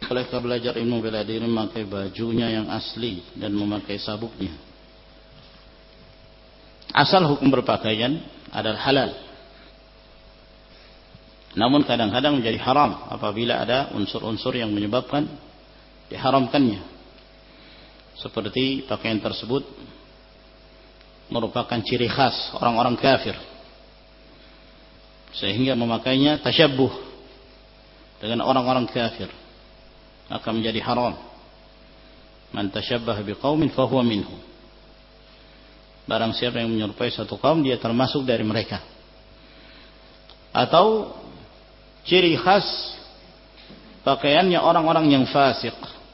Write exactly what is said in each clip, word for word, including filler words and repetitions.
bolehkah belajar ilmu bela diri memakai bajunya yang asli dan memakai sabuknya? Asal hukum berpakaian adalah halal. Namun kadang-kadang menjadi haram apabila ada unsur-unsur yang menyebabkan diharamkannya. Seperti pakaian tersebut merupakan ciri khas orang-orang kafir, sehingga memakainya tasyabbuh dengan orang-orang kafir, maka menjadi haram. Man tasyabbah biqaumin fahuwa minhum. Barang siapa yang menyerupai satu kaum, dia termasuk dari mereka. Atau ciri khas pakaiannya orang-orang yang fasik,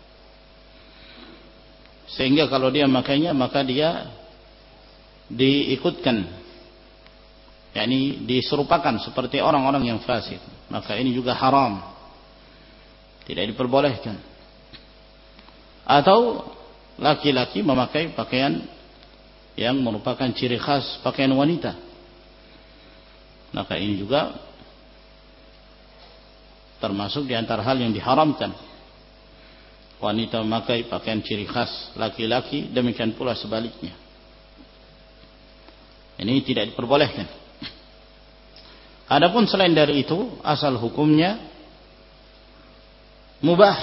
sehingga kalau dia makainya maka dia diikutkan, yakni diserupakan seperti orang-orang yang fasik, maka ini juga haram, tidak diperbolehkan. Atau laki-laki memakai pakaian yang merupakan ciri khas pakaian wanita, maka ini juga termasuk di antara hal yang diharamkan. Wanita memakai pakaian ciri khas laki-laki, demikian pula sebaliknya. Ini tidak diperbolehkan. Adapun selain dari itu, asal hukumnya mubah,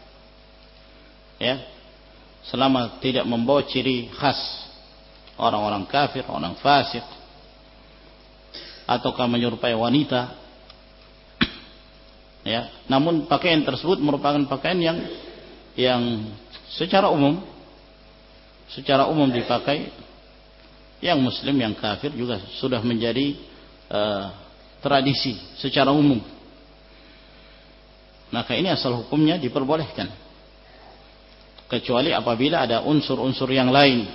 ya, selama tidak membawa ciri khas orang-orang kafir, orang fasik, ataukah menyerupai wanita, ya. Namun pakaian tersebut merupakan pakaian yang yang secara umum secara umum dipakai, yang muslim yang kafir juga sudah menjadi uh, tradisi secara umum, maka ini asal hukumnya diperbolehkan, kecuali apabila ada unsur-unsur yang lain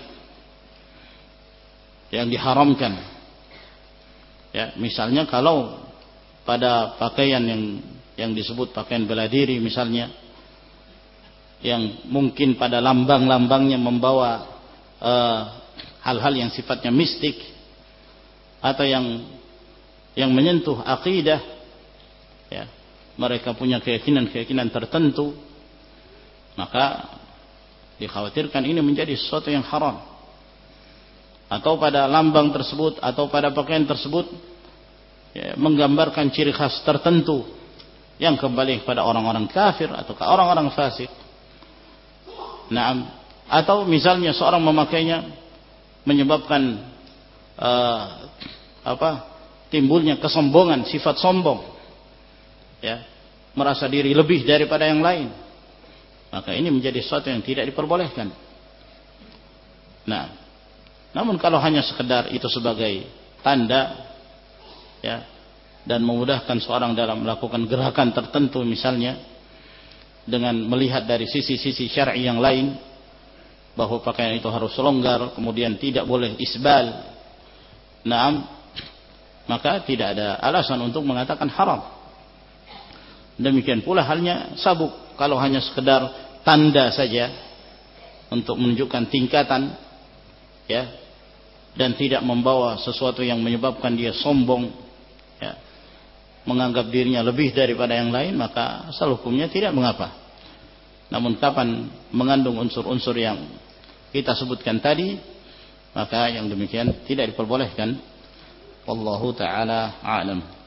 yang diharamkan, ya. Misalnya kalau pada pakaian yang yang disebut pakaian bela diri misalnya, yang mungkin pada lambang-lambangnya membawa hal-hal uh, yang sifatnya mistik, atau yang yang menyentuh akidah, ya, mereka punya keyakinan-keyakinan tertentu, maka dikhawatirkan ini menjadi sesuatu yang haram. Atau pada lambang tersebut atau pada pakaian tersebut, ya, menggambarkan ciri khas tertentu yang kembali kepada orang-orang kafir atau ke orang-orang fasik. Naam. Atau misalnya seorang memakainya menyebabkan uh, apa timbulnya kesombongan, sifat sombong, ya, merasa diri lebih daripada yang lain, maka ini menjadi sesuatu yang tidak diperbolehkan. Nah, namun kalau hanya sekedar itu sebagai tanda, ya, dan memudahkan seorang dalam melakukan gerakan tertentu misalnya, dengan melihat dari sisi-sisi syar'i yang lain, bahwa pakaian itu harus longgar, kemudian tidak boleh isbal, naam, maka tidak ada alasan untuk mengatakan haram. Demikian pula halnya sabuk, kalau hanya sekedar tanda saja untuk menunjukkan tingkatan, ya, dan tidak membawa sesuatu yang menyebabkan dia sombong, ya, menganggap dirinya lebih daripada yang lain, maka asal hukumnya tidak mengapa. Namun kapan mengandung unsur-unsur yang kita sebutkan tadi, maka yang demikian tidak diperbolehkan. Wallahu ta'ala a'lam.